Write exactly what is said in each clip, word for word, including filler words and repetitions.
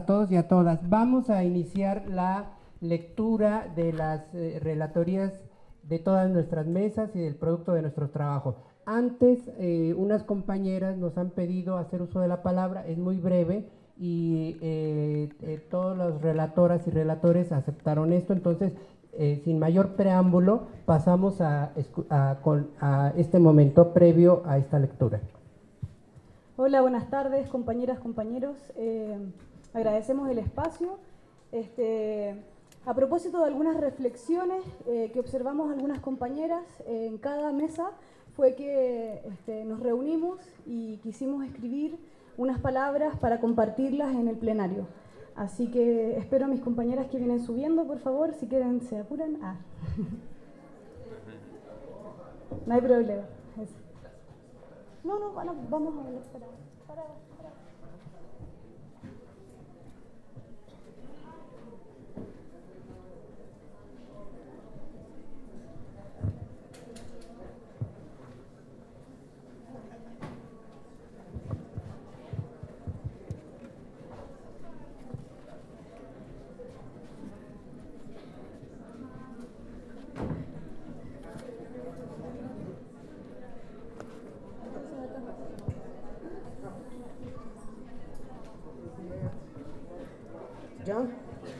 todos y a todas. Vamos a iniciar la lectura de las eh, relatorías de todas nuestras mesas y del producto de nuestro trabajo. Antes, eh, unas compañeras nos han pedido hacer uso de la palabra, es muy breve, y eh, eh, todas las relatoras y relatores aceptaron esto, entonces, eh, sin mayor preámbulo, pasamos a, a, a este momento previo a esta lectura. Hola, buenas tardes, compañeras, compañeros. Eh, agradecemos el espacio. Este, a propósito de algunas reflexiones eh, que observamos algunas compañeras eh, en cada mesa, fue que este, nos reunimos y quisimos escribir unas palabras para compartirlas en el plenario. Así que espero a mis compañeras que vienen subiendo, por favor, si quieren se apuran. Ah. No hay problema. No, no, bueno, vamos a ver. Para, para, para. John.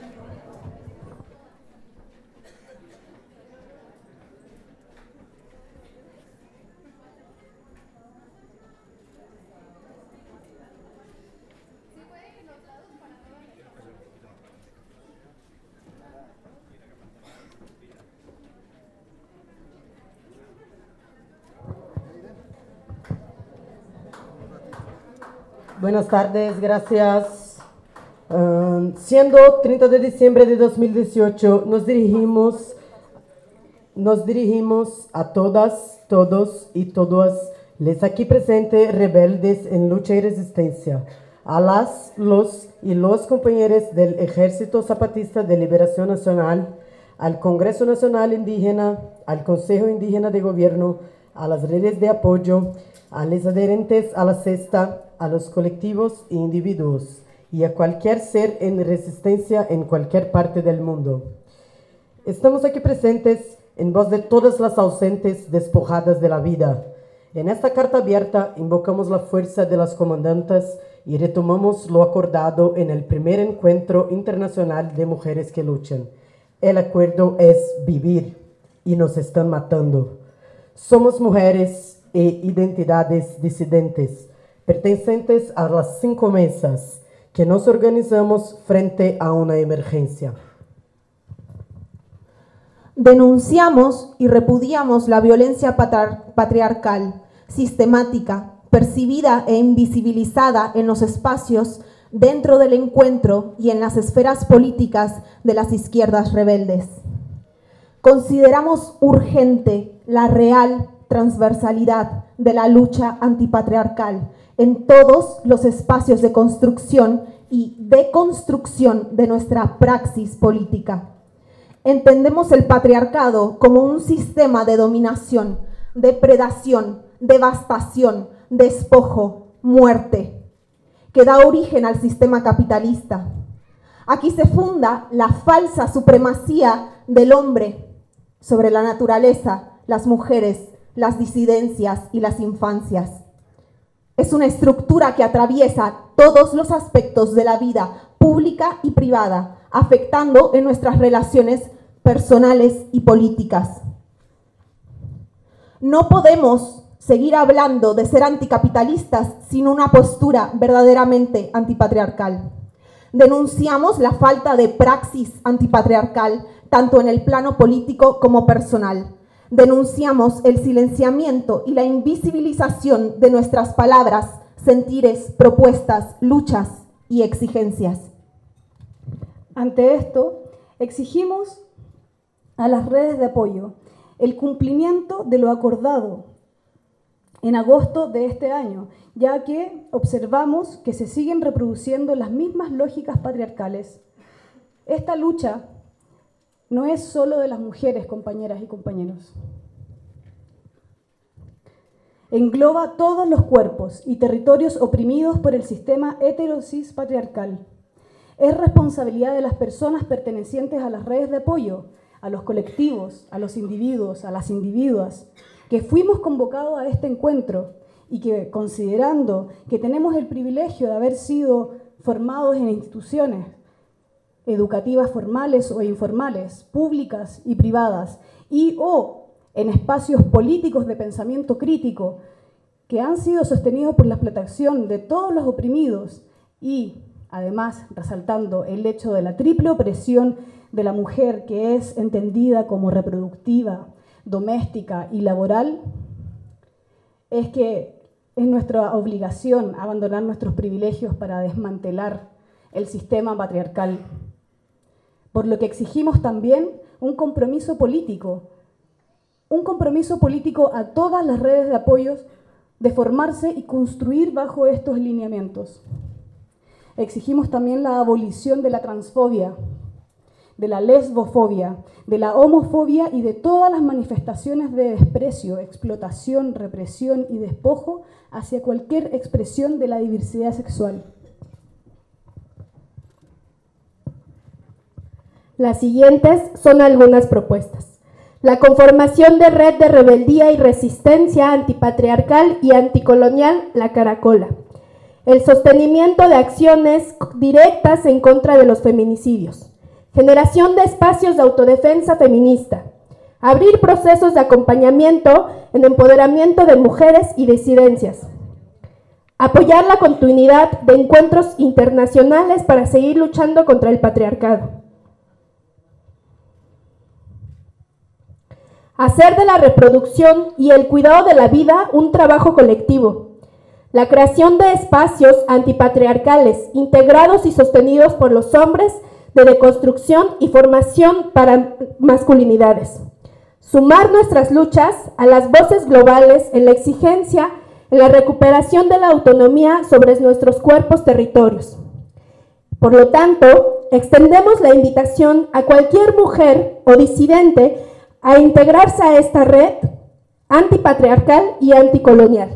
Buenas tardes, gracias. Uh, siendo treinta de diciembre de dos mil dieciocho, nos dirigimos, nos dirigimos a todas, todos y todas les aquí presentes rebeldes en lucha y resistencia, a las, los y los compañeros del Ejército Zapatista de Liberación Nacional, al Congreso Nacional Indígena, al Consejo Indígena de Gobierno, a las redes de apoyo, a los adherentes a la cesta, a los colectivos e individuos, y a cualquier ser en resistencia en cualquier parte del mundo. Estamos aquí presentes en voz de todas las ausentes despojadas de la vida. En esta carta abierta invocamos la fuerza de las comandantes y retomamos lo acordado en el primer encuentro internacional de mujeres que luchan. El acuerdo es vivir y nos están matando. Somos mujeres e identidades disidentes, pertenecientes a las cinco mesas, que nos organizamos frente a una emergencia. Denunciamos y repudiamos la violencia patriarcal, sistemática, percibida e invisibilizada en los espacios dentro del encuentro y en las esferas políticas de las izquierdas rebeldes. Consideramos urgente la real transversalidad de la lucha antipatriarcal en todos los espacios de construcción y deconstrucción de nuestra praxis política. Entendemos el patriarcado como un sistema de dominación, depredación, devastación, despojo, muerte, que da origen al sistema capitalista. Aquí se funda la falsa supremacía del hombre sobre la naturaleza, las mujeres, las disidencias y las infancias. Es una estructura que atraviesa todos los aspectos de la vida pública y privada, afectando en nuestras relaciones personales y políticas. No podemos seguir hablando de ser anticapitalistas sin una postura verdaderamente antipatriarcal. Denunciamos la falta de praxis antipatriarcal, tanto en el plano político como personal. Denunciamos el silenciamiento y la invisibilización de nuestras palabras, sentires, propuestas, luchas y exigencias. Ante esto, exigimos a las redes de apoyo el cumplimiento de lo acordado en agosto de este año, ya que observamos que se siguen reproduciendo las mismas lógicas patriarcales. Esta lucha no es solo de las mujeres, compañeras y compañeros. Engloba todos los cuerpos y territorios oprimidos por el sistema heterosis patriarcal. Es responsabilidad de las personas pertenecientes a las redes de apoyo, a los colectivos, a los individuos, a las individuas, que fuimos convocados a este encuentro y que, considerando que tenemos el privilegio de haber sido formados en instituciones educativas formales o informales, públicas y privadas, y o en espacios políticos de pensamiento crítico que han sido sostenidos por la explotación de todos los oprimidos y, además, resaltando el hecho de la triple opresión de la mujer que es entendida como reproductiva, doméstica y laboral, es que es nuestra obligación abandonar nuestros privilegios para desmantelar el sistema patriarcal. Por lo que exigimos también un compromiso político, un compromiso político a todas las redes de apoyos de formarse y construir bajo estos lineamientos. Exigimos también la abolición de la transfobia, de la lesbofobia, de la homofobia y de todas las manifestaciones de desprecio, explotación, represión y despojo hacia cualquier expresión de la diversidad sexual. Las siguientes son algunas propuestas. La conformación de red de rebeldía y resistencia antipatriarcal y anticolonial La Caracola. El sostenimiento de acciones directas en contra de los feminicidios. Generación de espacios de autodefensa feminista. Abrir procesos de acompañamiento en empoderamiento de mujeres y disidencias. Apoyar la continuidad de encuentros internacionales para seguir luchando contra el patriarcado. Hacer de la reproducción y el cuidado de la vida un trabajo colectivo. La creación de espacios antipatriarcales integrados y sostenidos por los hombres de deconstrucción y formación para masculinidades. Sumar nuestras luchas a las voces globales en la exigencia, en la recuperación de la autonomía sobre nuestros cuerpos territorios. Por lo tanto, extendemos la invitación a cualquier mujer o disidente a integrarse a esta red antipatriarcal y anticolonial.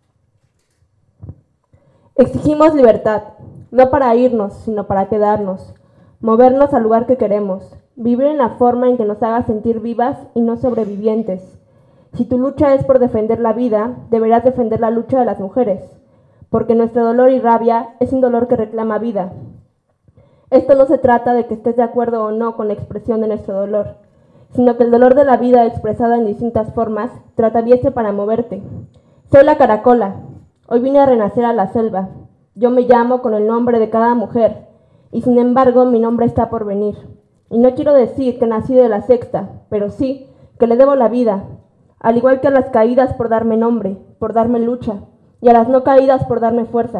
Exigimos libertad, no para irnos, sino para quedarnos, movernos al lugar que queremos, vivir en la forma en que nos haga sentir vivas y no sobrevivientes. Si tu lucha es por defender la vida, deberás defender la lucha de las mujeres, porque nuestro dolor y rabia es un dolor que reclama vida. Esto no se trata de que estés de acuerdo o no con la expresión de nuestro dolor, sino que el dolor de la vida expresada en distintas formas te atraviese para moverte. Soy la Caracola, hoy vine a renacer a la selva. Yo me llamo con el nombre de cada mujer, y sin embargo mi nombre está por venir. Y no quiero decir que nací de la sexta, pero sí que le debo la vida, al igual que a las caídas por darme nombre, por darme lucha, y a las no caídas por darme fuerza.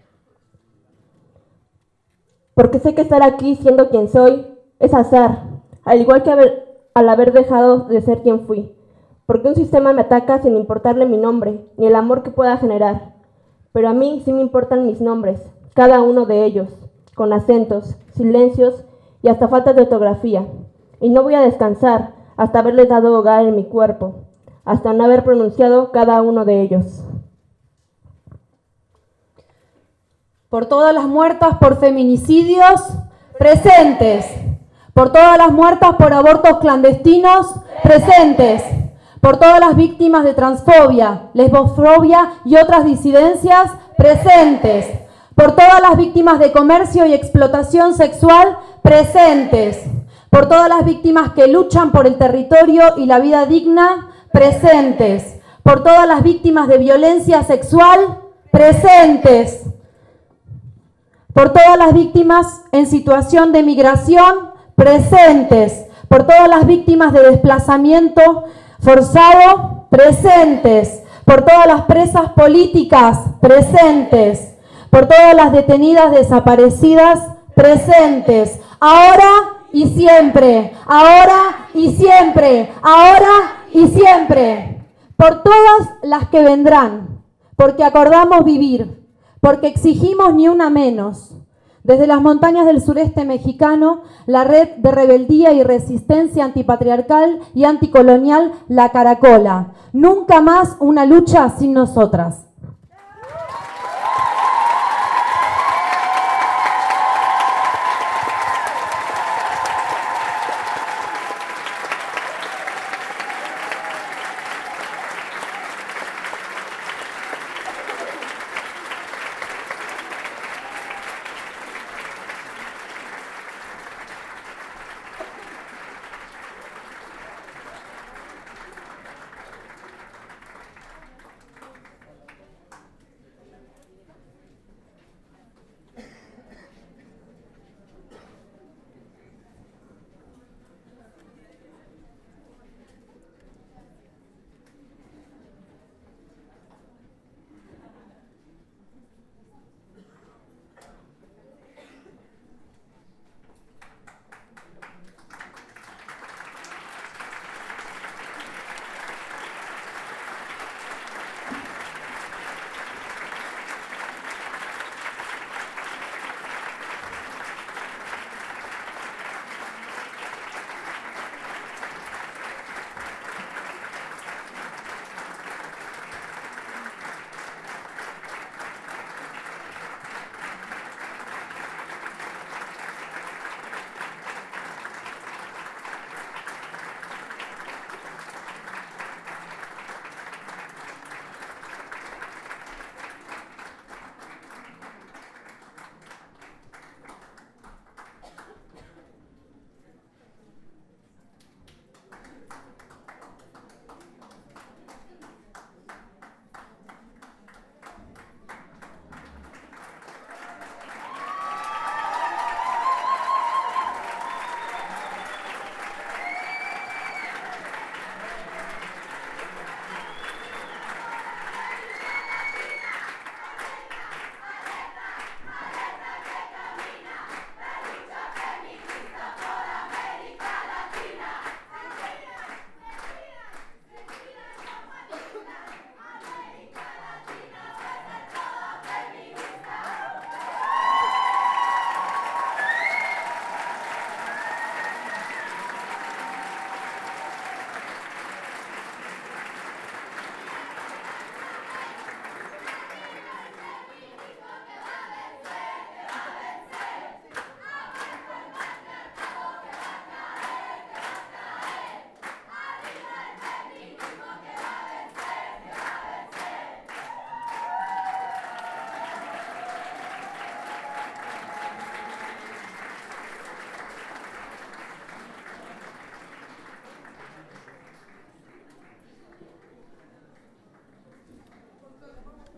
Porque sé que estar aquí siendo quien soy es azar, al igual que haber al haber dejado de ser quien fui, porque un sistema me ataca sin importarle mi nombre, ni el amor que pueda generar, pero a mí sí me importan mis nombres, cada uno de ellos, con acentos, silencios y hasta faltas de ortografía, y no voy a descansar hasta haberles dado hogar en mi cuerpo, hasta no haber pronunciado cada uno de ellos. Por todas las muertas por feminicidios, presentes. Por todas las muertas por abortos clandestinos, presentes. Por todas las víctimas de transfobia, lesbofobia y otras disidencias, presentes. Por todas las víctimas de comercio y explotación sexual, presentes. Por todas las víctimas que luchan por el territorio y la vida digna, presentes. Por todas las víctimas de violencia sexual, presentes. Por todas las víctimas en situación de migración, presentes. Por todas las víctimas de desplazamiento forzado, presentes. Por todas las presas políticas, presentes. Por todas las detenidas desaparecidas, presentes. Ahora y siempre, ahora y siempre, ahora y siempre. Por todas las que vendrán, porque acordamos vivir, porque exigimos ni una menos. Desde las montañas del sureste mexicano, la red de rebeldía y resistencia antipatriarcal y anticolonial La Caracola. Nunca más una lucha sin nosotras.